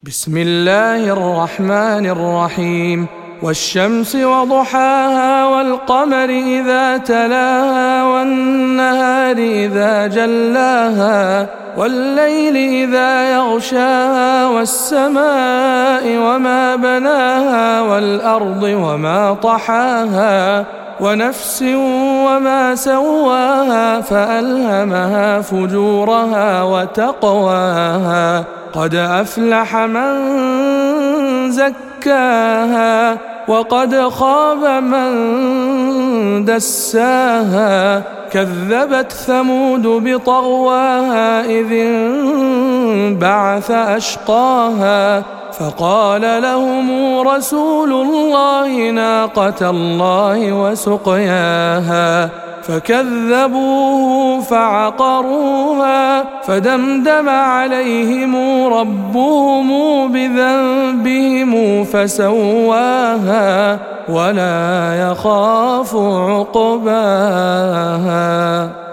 بسم الله الرحمن الرحيم. والشمس وضحاها والقمر إذا تلاها والنهار إذا جلاها والليل إذا يغشاها والسماء وما بناها والأرض وما طحاها ونفس وما سواها فألهمها فجورها وتقواها قد أفلح من زكاها وقد خاب من دساها كذبت ثمود بطغواها إذ انبعث أشقاها فقال لهم رسول الله ناقة الله وسقياها فكذبوه فعقروها فدمدم عليهم ربهم بذنبهم فسواها ولا يخاف عقباها.